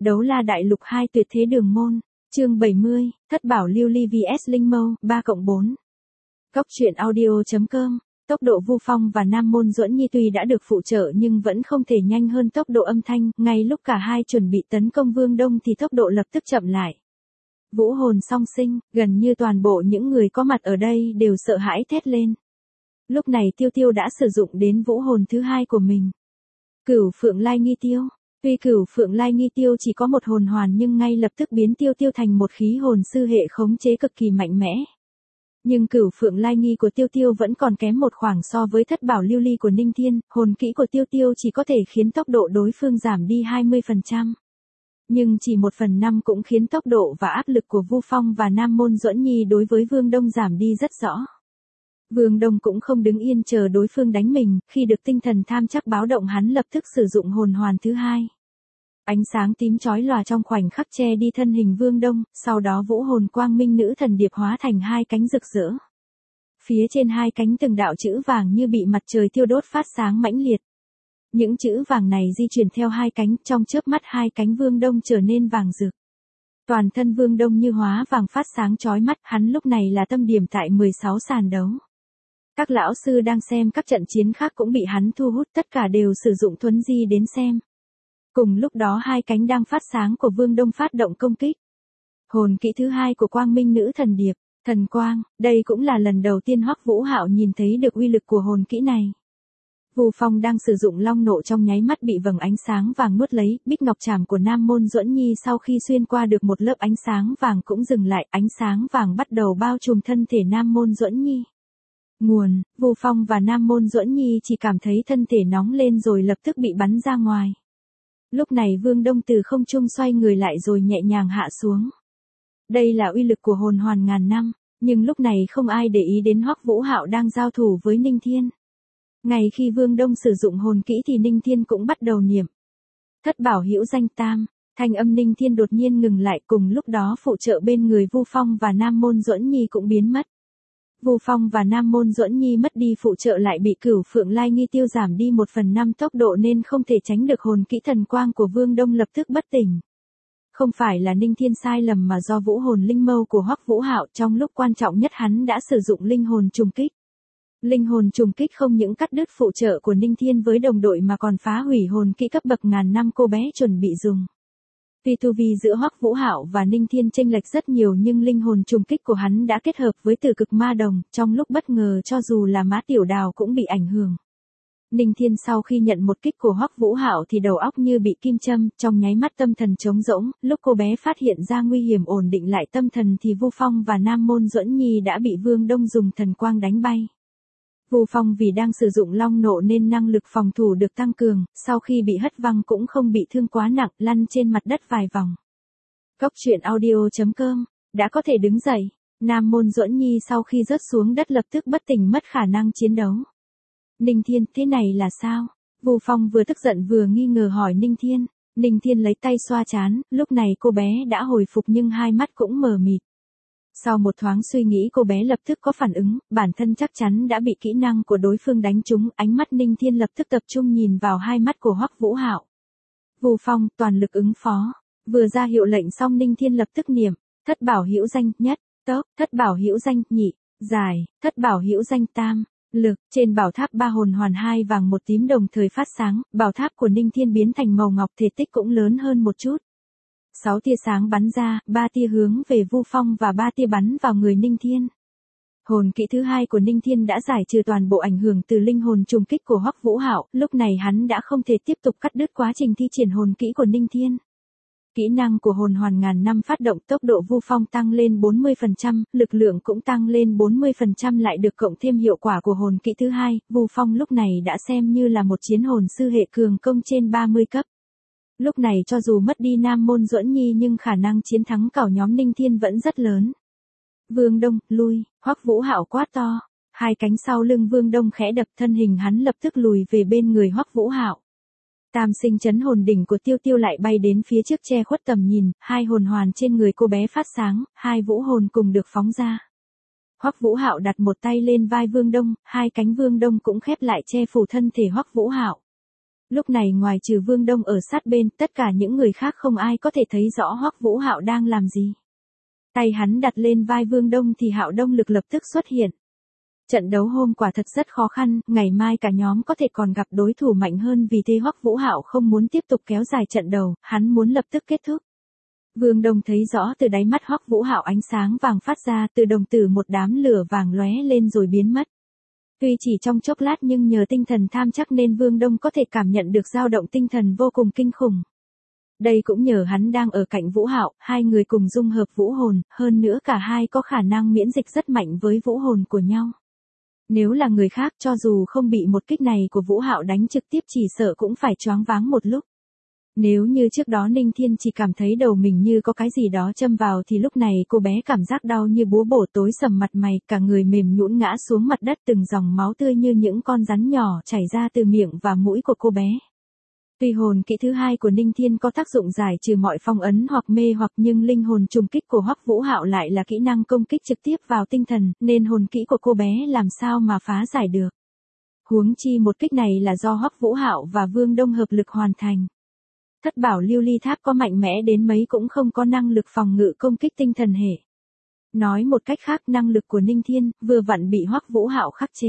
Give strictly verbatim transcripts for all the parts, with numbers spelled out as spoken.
Đấu la đại lục hai tuyệt thế đường môn, chương bảy mươi, Thất bảo lưu ly vs Linh Mâu, ba cộng bốn. Cốc truyện audio.com, tốc độ Vu Phong và Nam Môn Duẫn Nhi tuy đã được phụ trợ nhưng vẫn không thể nhanh hơn tốc độ âm thanh, ngay lúc cả hai chuẩn bị tấn công Vương Đông thì tốc độ lập tức chậm lại. Vũ hồn song sinh, gần như toàn bộ những người có mặt ở đây đều sợ hãi thét lên. Lúc này Tiêu Tiêu đã sử dụng đến vũ hồn thứ hai của mình. Cửu Phượng Lai Nghi Tiêu. Tuy Cửu Phượng Lai Nghi Tiêu chỉ có một hồn hoàn nhưng ngay lập tức biến Tiêu Tiêu thành một khí hồn sư hệ khống chế cực kỳ mạnh mẽ. Nhưng Cửu Phượng Lai Nghi của Tiêu Tiêu vẫn còn kém một khoảng so với Thất bảo lưu ly của Ninh Thiên, hồn kỹ của Tiêu Tiêu chỉ có thể khiến tốc độ đối phương giảm đi hai mươi phần trăm. Nhưng chỉ một phần năm cũng khiến tốc độ và áp lực của Vu Phong và Nam Môn Duẫn Nhi đối với Vương Đông giảm đi rất rõ. Vương Đông cũng không đứng yên chờ đối phương đánh mình, khi được tinh thần tham chắc báo động hắn lập tức sử dụng hồn hoàn thứ hai. Ánh sáng tím chói lòa trong khoảnh khắc che đi thân hình Vương Đông, sau đó vũ hồn quang minh nữ thần điệp hóa thành hai cánh rực rỡ. Phía trên hai cánh từng đạo chữ vàng như bị mặt trời thiêu đốt phát sáng mãnh liệt. Những chữ vàng này di chuyển theo hai cánh, trong chớp mắt hai cánh Vương Đông trở nên vàng rực. Toàn thân Vương Đông như hóa vàng phát sáng chói mắt, hắn lúc này là tâm điểm tại mười sáu sàn đấu. Các lão sư đang xem các trận chiến khác cũng bị hắn thu hút, tất cả đều sử dụng thuấn di đến xem. Cùng lúc đó hai cánh đang phát sáng của Vương Đông phát động công kích. Hồn kỹ thứ hai của Quang Minh Nữ Thần Điệp, Thần Quang, đây cũng là lần đầu tiên Hoắc Vũ Hạo nhìn thấy được uy lực của hồn kỹ này. Vu Phong đang sử dụng long nộ trong nháy mắt bị vầng ánh sáng vàng nuốt lấy, bích ngọc trảm của Nam Môn Duẫn Nhi sau khi xuyên qua được một lớp ánh sáng vàng cũng dừng lại, ánh sáng vàng bắt đầu bao trùm thân thể Nam Môn Duẫn Nhi. Nguồn, Vu Phong và Nam Môn Duẫn Nhi chỉ cảm thấy thân thể nóng lên rồi lập tức bị bắn ra ngoài. Lúc này Vương Đông từ không trung xoay người lại rồi nhẹ nhàng hạ xuống. Đây là uy lực của hồn hoàn ngàn năm, nhưng lúc này không ai để ý đến Hoắc Vũ Hạo đang giao thủ với Ninh Thiên. Ngay khi Vương Đông sử dụng hồn kỹ thì Ninh Thiên cũng bắt đầu niệm. Thất bảo hữu danh tam, thanh âm Ninh Thiên đột nhiên ngừng lại, cùng lúc đó phụ trợ bên người Vu Phong và Nam Môn Duẫn Nhi cũng biến mất. Vu Phong và Nam Môn Duẫn Nhi mất đi phụ trợ lại bị Cửu Phượng Lai Nghi Tiêu giảm đi một phần năm tốc độ nên không thể tránh được hồn kỹ thần quang của Vương Đông lập tức bất tỉnh. Không phải là Ninh Thiên sai lầm mà do vũ hồn linh mâu của Hoắc Vũ Hạo trong lúc quan trọng nhất hắn đã sử dụng linh hồn trùng kích. Linh hồn trùng kích không những cắt đứt phụ trợ của Ninh Thiên với đồng đội mà còn phá hủy hồn kỹ cấp bậc ngàn năm cô bé chuẩn bị dùng. Tuy tu vi giữa Hoắc Vũ Hạo và Ninh Thiên chênh lệch rất nhiều nhưng linh hồn trùng kích của hắn đã kết hợp với Tử Cực Ma Đồng, trong lúc bất ngờ cho dù là Mã Tiểu Đào cũng bị ảnh hưởng. Ninh Thiên sau khi nhận một kích của Hoắc Vũ Hạo thì đầu óc như bị kim châm, trong nháy mắt tâm thần trống rỗng, lúc cô bé phát hiện ra nguy hiểm ổn định lại tâm thần thì Vu Phong và Nam Môn Duẫn Nhi đã bị Vương Đông dùng thần quang đánh bay. Vu Phong vì đang sử dụng long nộ nên năng lực phòng thủ được tăng cường, sau khi bị hất văng cũng không bị thương quá nặng, lăn trên mặt đất vài vòng. Cốc truyện audio.com, đã có thể đứng dậy, Nam Môn Duẫn Nhi sau khi rớt xuống đất lập tức bất tỉnh mất khả năng chiến đấu. Ninh Thiên, thế này là sao? Vu Phong vừa tức giận vừa nghi ngờ hỏi Ninh Thiên. Ninh Thiên lấy tay xoa trán, lúc này cô bé đã hồi phục nhưng hai mắt cũng mờ mịt. Sau một thoáng suy nghĩ cô bé lập tức có phản ứng, bản thân chắc chắn đã bị kỹ năng của đối phương đánh trúng, ánh mắt Ninh Thiên lập tức tập trung nhìn vào hai mắt của Hoắc Vũ Hạo. Vu Phong, toàn lực ứng phó. Vừa ra hiệu lệnh xong Ninh Thiên lập tức niệm, thất bảo hữu danh nhất, tốc, thất bảo hữu danh nhị, giải, thất bảo hữu danh tam, lực. Trên bảo tháp ba hồn hoàn hai vàng một tím đồng thời phát sáng, bảo tháp của Ninh Thiên biến thành màu ngọc, thể tích cũng lớn hơn một chút. Sáu tia sáng bắn ra, ba tia hướng về Vu Phong và ba tia bắn vào người Ninh Thiên. Hồn kỹ thứ hai của Ninh Thiên đã giải trừ toàn bộ ảnh hưởng từ linh hồn trùng kích của Hoắc Vũ Hạo, lúc này hắn đã không thể tiếp tục cắt đứt quá trình thi triển hồn kỹ của Ninh Thiên. Kỹ năng của hồn hoàn ngàn năm phát động, tốc độ Vu Phong tăng lên bốn mươi phần trăm, lực lượng cũng tăng lên bốn mươi phần trăm lại được cộng thêm hiệu quả của hồn kỹ thứ hai, Vu Phong lúc này đã xem như là một chiến hồn sư hệ cường công trên ba mươi cấp. Lúc này cho dù mất đi Nam Môn Duẫn Nhi nhưng khả năng chiến thắng cảo nhóm Ninh Thiên vẫn rất lớn. Vương Đông, lui, Hoắc Vũ Hạo quát to. Hai cánh sau lưng Vương Đông khẽ đập, thân hình hắn lập tức lùi về bên người Hoắc Vũ Hạo. Tam sinh chấn hồn đỉnh của Tiêu Tiêu lại bay đến phía trước che khuất tầm nhìn, hai hồn hoàn trên người cô bé phát sáng, hai vũ hồn cùng được phóng ra. Hoắc Vũ Hạo đặt một tay lên vai Vương Đông, hai cánh Vương Đông cũng khép lại che phủ thân thể Hoắc Vũ Hạo. Lúc này ngoài trừ Vương Đông ở sát bên, tất cả những người khác không ai có thể thấy rõ Hoắc Vũ Hạo đang làm gì. Tay hắn đặt lên vai Vương Đông thì Hạo Đông Lực lập tức xuất hiện. Trận đấu hôm quả thật rất khó khăn, ngày mai cả nhóm có thể còn gặp đối thủ mạnh hơn, vì thế Hoắc Vũ Hạo không muốn tiếp tục kéo dài trận đầu, hắn muốn lập tức kết thúc. Vương Đông thấy rõ từ đáy mắt Hoắc Vũ Hạo ánh sáng vàng phát ra, từ đồng tử một đám lửa vàng lóe lên rồi biến mất. Tuy chỉ trong chốc lát nhưng nhờ tinh thần tham chắc nên Vương Đông có thể cảm nhận được dao động tinh thần vô cùng kinh khủng. Đây cũng nhờ hắn đang ở cạnh Vũ Hạo, hai người cùng dung hợp vũ hồn, hơn nữa cả hai có khả năng miễn dịch rất mạnh với vũ hồn của nhau. Nếu là người khác cho dù không bị một kích này của Vũ Hạo đánh trực tiếp chỉ sợ cũng phải choáng váng một lúc. Nếu như trước đó Ninh Thiên chỉ cảm thấy đầu mình như có cái gì đó châm vào thì lúc này cô bé cảm giác đau như búa bổ, tối sầm mặt mày, cả người mềm nhũn ngã xuống mặt đất, từng dòng máu tươi như những con rắn nhỏ chảy ra từ miệng và mũi của cô bé. Tuy hồn kỹ thứ hai của Ninh Thiên có tác dụng giải trừ mọi phong ấn hoặc mê hoặc, nhưng linh hồn trùng kích của Hoắc Vũ Hạo lại là kỹ năng công kích trực tiếp vào tinh thần, nên hồn kỹ của cô bé làm sao mà phá giải được. Huống chi một kích này là do Hoắc Vũ Hạo và Vương Đông hợp lực hoàn thành. Thất bảo lưu ly tháp có mạnh mẽ đến mấy cũng không có năng lực phòng ngự công kích tinh thần hệ. Nói một cách khác, năng lực của Ninh Thiên vừa vặn bị Hoắc Vũ Hạo khắc chế.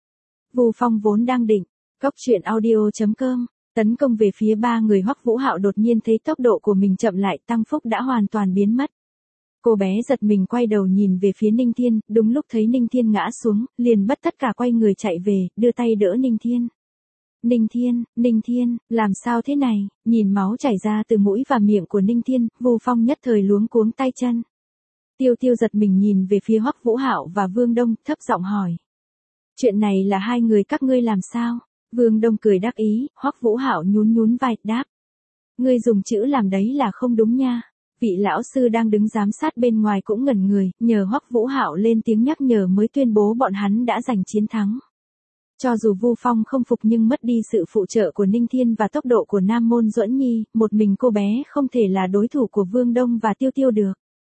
Vu Phong vốn đang định cốc truyện audio chấm com tấn công về phía ba người Hoắc Vũ Hạo, đột nhiên thấy tốc độ của mình chậm lại, tăng phúc đã hoàn toàn biến mất. Cô bé giật mình quay đầu nhìn về phía Ninh Thiên, đúng lúc thấy Ninh Thiên ngã xuống, liền bất tất cả quay người chạy về, đưa tay đỡ Ninh Thiên. Ninh Thiên, Ninh Thiên, làm sao thế này? Nhìn máu chảy ra từ mũi và miệng của Ninh Thiên, Vu Phong nhất thời luống cuống tay chân. Tiêu Tiêu giật mình nhìn về phía Hoắc Vũ Hạo và Vương Đông, thấp giọng hỏi. Chuyện này là hai người các ngươi làm sao? Vương Đông cười đắc ý, Hoắc Vũ Hạo nhún nhún vai, đáp. Ngươi dùng chữ làm đấy là không đúng nha. Vị lão sư đang đứng giám sát bên ngoài cũng ngẩn người, nhờ Hoắc Vũ Hạo lên tiếng nhắc nhở mới tuyên bố bọn hắn đã giành chiến thắng. Cho dù Vu Phong không phục nhưng mất đi sự phụ trợ của Ninh Thiên và tốc độ của Nam Môn Duẫn Nhi, một mình cô bé không thể là đối thủ của Vương Đông và Tiêu Tiêu được.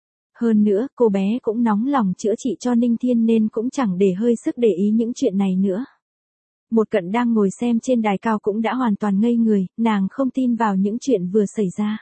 Hơn nữa, cô bé cũng nóng lòng chữa trị cho Ninh Thiên nên cũng chẳng để hơi sức để ý những chuyện này nữa. Một Cận đang ngồi xem trên đài cao cũng đã hoàn toàn ngây người, nàng không tin vào những chuyện vừa xảy ra.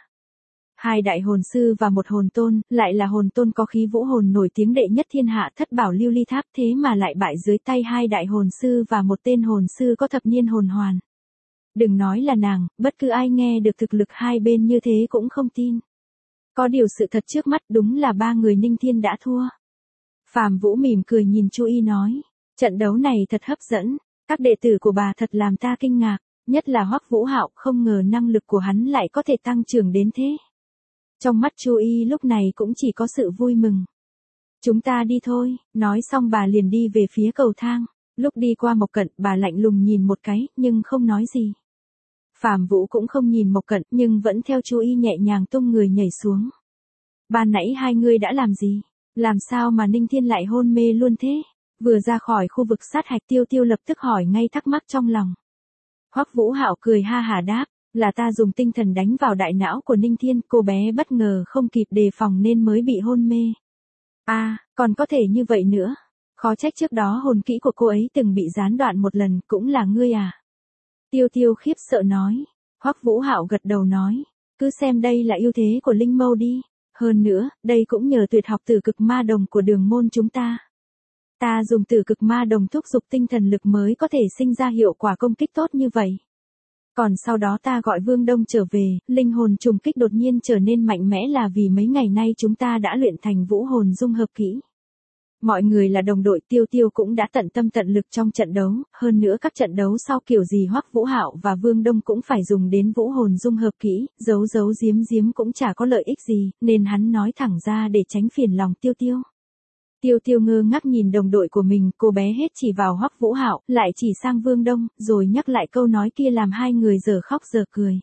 Hai đại hồn sư và một hồn tôn, lại là hồn tôn có khí vũ hồn nổi tiếng đệ nhất thiên hạ, thất bảo lưu ly tháp, thế mà lại bại dưới tay hai đại hồn sư và một tên hồn sư có thập niên hồn hoàn. Đừng nói là nàng, bất cứ ai nghe được thực lực hai bên như thế cũng không tin. Có điều sự thật trước mắt đúng là ba người Ninh Thiên đã thua. Phàm Vũ mỉm cười nhìn Chu Y nói, trận đấu này thật hấp dẫn, các đệ tử của bà thật làm ta kinh ngạc, nhất là Hoắc Vũ Hạo, không ngờ năng lực của hắn lại có thể tăng trưởng đến thế. Trong mắt Chu Y lúc này cũng chỉ có sự vui mừng. Chúng ta đi thôi, nói xong bà liền đi về phía cầu thang. Lúc đi qua Mộc Cận, bà lạnh lùng nhìn một cái, nhưng không nói gì. Phàm Vũ cũng không nhìn Mộc Cận, nhưng vẫn theo Chu Y nhẹ nhàng tung người nhảy xuống. Ban nãy hai người đã làm gì? Làm sao mà Ninh Thiên lại hôn mê luôn thế? Vừa ra khỏi khu vực sát hạch, Tiêu Tiêu lập tức hỏi ngay thắc mắc trong lòng. Hoắc Vũ Hạo cười ha hả đáp, là ta dùng tinh thần đánh vào đại não của Ninh Thiên, cô bé bất ngờ không kịp đề phòng nên mới bị hôn mê. À, còn có thể như vậy nữa. Khó trách trước đó hồn kỹ của cô ấy từng bị gián đoạn một lần, cũng là ngươi à? Tiêu Tiêu khiếp sợ nói. Hoắc Vũ Hạo gật đầu nói, cứ xem đây là ưu thế của linh mâu đi. Hơn nữa, đây cũng nhờ tuyệt học tử cực ma đồng của đường môn chúng ta. Ta dùng tử cực ma đồng thúc giục tinh thần lực mới có thể sinh ra hiệu quả công kích tốt như vậy. Còn sau đó ta gọi Vương Đông trở về, linh hồn trùng kích đột nhiên trở nên mạnh mẽ là vì mấy ngày nay chúng ta đã luyện thành vũ hồn dung hợp kỹ. Mọi người là đồng đội, Tiêu Tiêu cũng đã tận tâm tận lực trong trận đấu, hơn nữa các trận đấu sau kiểu gì Hoắc Vũ Hạo và Vương Đông cũng phải dùng đến vũ hồn dung hợp kỹ, giấu giấu giếm giếm cũng chả có lợi ích gì, nên hắn nói thẳng ra để tránh phiền lòng Tiêu Tiêu. Tiêu Tiêu ngơ ngác nhìn đồng đội của mình, cô bé hết chỉ vào Hoắc Vũ Hạo, lại chỉ sang Vương Đông, rồi nhắc lại câu nói kia làm hai người giờ khóc giờ cười.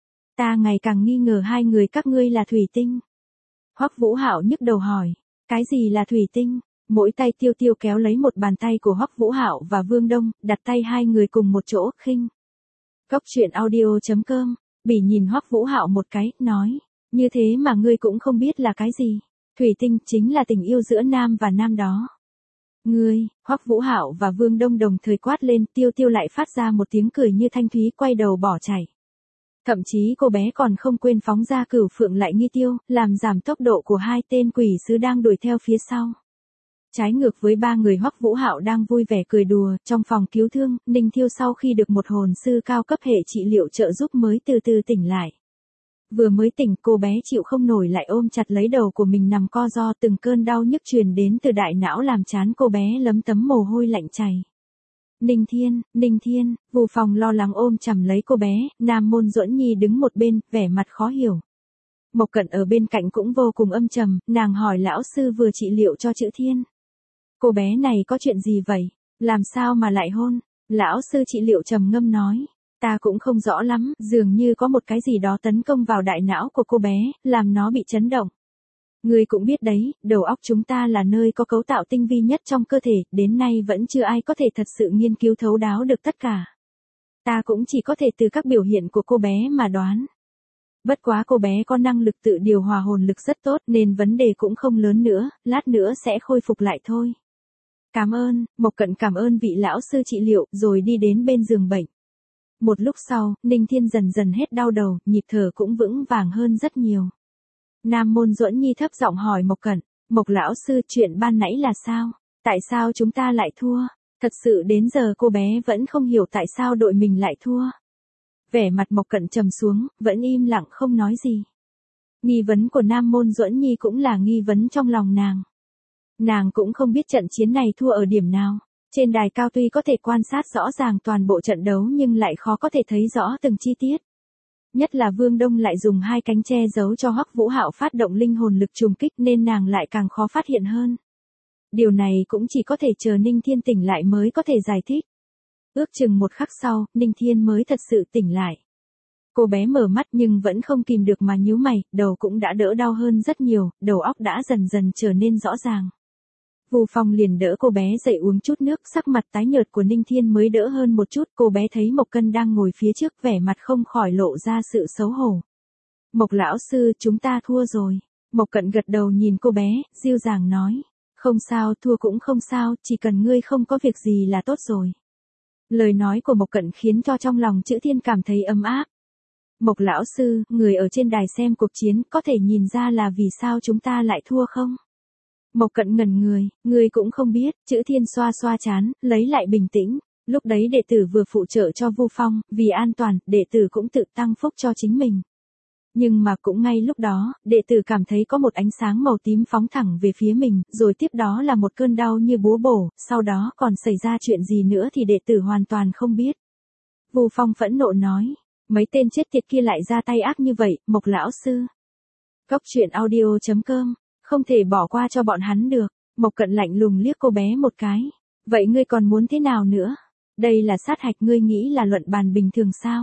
Ta ngày càng nghi ngờ hai người các ngươi là thủy tinh. Hoắc Vũ Hạo nhức đầu hỏi, cái gì là thủy tinh? Mỗi tay Tiêu Tiêu kéo lấy một bàn tay của Hoắc Vũ Hạo và Vương Đông, đặt tay hai người cùng một chỗ, khinh. Cốc truyện audio chấm com, Bỉ nhìn Hoắc Vũ Hạo một cái, nói, như thế mà ngươi cũng không biết là cái gì. Thủy tinh chính là tình yêu giữa nam và nam đó. Ngươi, Hoắc Vũ Hạo và Vương Đông đồng thời quát lên, Tiêu Tiêu lại phát ra một tiếng cười như thanh thúy quay đầu bỏ chạy. Thậm chí cô bé còn không quên phóng ra cửu phượng lại nghi tiêu, làm giảm tốc độ của hai tên quỷ sứ đang đuổi theo phía sau. Trái ngược với ba người Hoắc Vũ Hạo đang vui vẻ cười đùa, trong phòng cứu thương, Ninh Thiêu sau khi được một hồn sư cao cấp hệ trị liệu trợ giúp mới từ từ tỉnh lại. Vừa mới tỉnh, cô bé chịu không nổi lại ôm chặt lấy đầu của mình nằm co ro, từng cơn đau nhức truyền đến từ đại não làm trán cô bé lấm tấm mồ hôi lạnh chảy. Ninh Thiên, Ninh Thiên, Vu Phong lo lắng ôm chầm lấy cô bé, Nam Môn Duẫn Nhi đứng một bên, vẻ mặt khó hiểu. Mộc Cận ở bên cạnh cũng vô cùng âm trầm, nàng hỏi lão sư vừa trị liệu cho Chữ Thiên. Cô bé này có chuyện gì vậy? Làm sao mà lại hôn? Lão sư trị liệu trầm ngâm nói. Ta cũng không rõ lắm, dường như có một cái gì đó tấn công vào đại não của cô bé, làm nó bị chấn động. Ngươi cũng biết đấy, đầu óc chúng ta là nơi có cấu tạo tinh vi nhất trong cơ thể, đến nay vẫn chưa ai có thể thật sự nghiên cứu thấu đáo được tất cả. Ta cũng chỉ có thể từ các biểu hiện của cô bé mà đoán. Bất quá cô bé có năng lực tự điều hòa hồn lực rất tốt nên vấn đề cũng không lớn nữa, lát nữa sẽ khôi phục lại thôi. Cảm ơn, Mộc Cận cảm ơn vị lão sư trị liệu rồi đi đến bên giường bệnh. Một lúc sau, Ninh Thiên dần dần hết đau đầu, nhịp thở cũng vững vàng hơn rất nhiều. Nam Môn Duẫn Nhi thấp giọng hỏi Mộc Cận, Mộc lão sư chuyện ban nãy là sao? Tại sao chúng ta lại thua? Thật sự đến giờ cô bé vẫn không hiểu tại sao đội mình lại thua. Vẻ mặt Mộc Cận trầm xuống, vẫn im lặng không nói gì. Nghi vấn của Nam Môn Duẫn Nhi cũng là nghi vấn trong lòng nàng. Nàng cũng không biết trận chiến này thua ở điểm nào. Trên đài cao tuy có thể quan sát rõ ràng toàn bộ trận đấu nhưng lại khó có thể thấy rõ từng chi tiết. Nhất là Vương Đông lại dùng hai cánh che giấu cho Hoắc Vũ Hạo phát động linh hồn lực trùng kích nên nàng lại càng khó phát hiện hơn. Điều này cũng chỉ có thể chờ Ninh Thiên tỉnh lại mới có thể giải thích. Ước chừng một khắc sau, Ninh Thiên mới thật sự tỉnh lại. Cô bé mở mắt nhưng vẫn không kìm được mà nhíu mày, đầu cũng đã đỡ đau hơn rất nhiều, đầu óc đã dần dần trở nên rõ ràng. Vu Phong liền đỡ cô bé dậy uống chút nước, sắc mặt tái nhợt của Ninh Thiên mới đỡ hơn một chút, cô bé thấy Mộc Cân đang ngồi phía trước vẻ mặt không khỏi lộ ra sự xấu hổ. Mộc lão sư, chúng ta thua rồi. Mộc Cận gật đầu nhìn cô bé, dịu dàng nói. Không sao, thua cũng không sao, chỉ cần ngươi không có việc gì là tốt rồi. Lời nói của Mộc Cận khiến cho trong lòng Chữ Thiên cảm thấy ấm áp. Mộc lão sư, người ở trên đài xem cuộc chiến, có thể nhìn ra là vì sao chúng ta lại thua không? Mộc Cận ngẩn người, người cũng không biết, Chữ Thiên xoa xoa chán, lấy lại bình tĩnh. Lúc đấy đệ tử vừa phụ trợ cho Vu Phong, vì an toàn, đệ tử cũng tự tăng phúc cho chính mình. Nhưng mà cũng ngay lúc đó, đệ tử cảm thấy có một ánh sáng màu tím phóng thẳng về phía mình, rồi tiếp đó là một cơn đau như búa bổ, sau đó còn xảy ra chuyện gì nữa thì đệ tử hoàn toàn không biết. Vu Phong phẫn nộ nói, mấy tên chết tiệt kia lại ra tay ác như vậy, Mộc lão sư. Góc truyện audio chấm com, không thể bỏ qua cho bọn hắn được. Mộc Cận lạnh lùng liếc cô bé một cái. Vậy ngươi còn muốn thế nào nữa? Đây là sát hạch, ngươi nghĩ là luận bàn bình thường sao?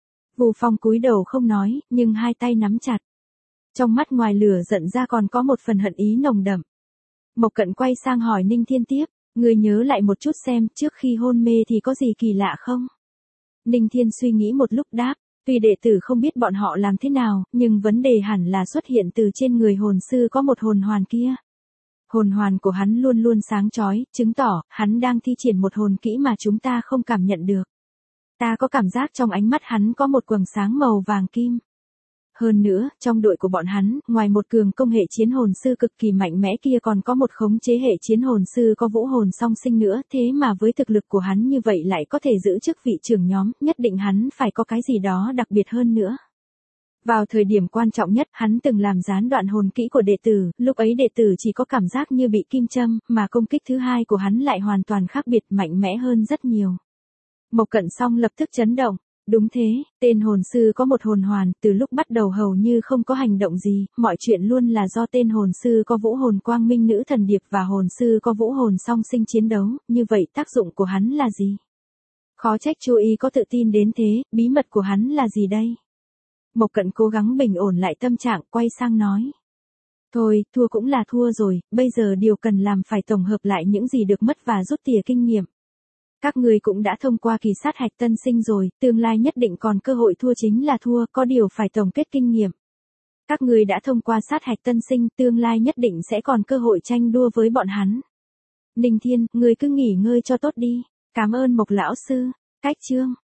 Vu Phong cúi đầu không nói, nhưng hai tay nắm chặt. Trong mắt ngoài lửa giận ra còn có một phần hận ý nồng đậm. Mộc Cận quay sang hỏi Ninh Thiên tiếp, ngươi nhớ lại một chút xem, trước khi hôn mê thì có gì kỳ lạ không? Ninh Thiên suy nghĩ một lúc đáp, tuy đệ tử không biết bọn họ làm thế nào, nhưng vấn đề hẳn là xuất hiện từ trên người hồn sư có một hồn hoàn kia. Hồn hoàn của hắn luôn luôn sáng chói, chứng tỏ hắn đang thi triển một hồn kỹ mà chúng ta không cảm nhận được. Ta có cảm giác trong ánh mắt hắn có một quầng sáng màu vàng kim. Hơn nữa, trong đội của bọn hắn, ngoài một cường công hệ chiến hồn sư cực kỳ mạnh mẽ kia còn có một khống chế hệ chiến hồn sư có vũ hồn song sinh nữa, thế mà với thực lực của hắn như vậy lại có thể giữ chức vị trưởng nhóm, nhất định hắn phải có cái gì đó đặc biệt hơn nữa. Vào thời điểm quan trọng nhất, hắn từng làm gián đoạn hồn kỹ của đệ tử, lúc ấy đệ tử chỉ có cảm giác như bị kim châm, mà công kích thứ hai của hắn lại hoàn toàn khác biệt, mạnh mẽ hơn rất nhiều. Mộc Cận xong lập tức chấn động. Đúng thế, tên hồn sư có một hồn hoàn, từ lúc bắt đầu hầu như không có hành động gì, mọi chuyện luôn là do tên hồn sư có vũ hồn quang minh nữ thần điệp và hồn sư có vũ hồn song sinh chiến đấu, như vậy tác dụng của hắn là gì? Khó trách Chu Y có tự tin đến thế, bí mật của hắn là gì đây? Mộc Cận cố gắng bình ổn lại tâm trạng, quay sang nói. Thôi, thua cũng là thua rồi, bây giờ điều cần làm phải tổng hợp lại những gì được mất và rút tỉa kinh nghiệm. Các người cũng đã thông qua kỳ sát hạch tân sinh rồi, tương lai nhất định còn cơ hội thua chính là thua, có điều phải tổng kết kinh nghiệm. Các người đã thông qua sát hạch tân sinh, tương lai nhất định sẽ còn cơ hội tranh đua với bọn hắn. Ninh Thiên, người cứ nghỉ ngơi cho tốt đi. Cảm ơn Mộc lão sư. Cách chương.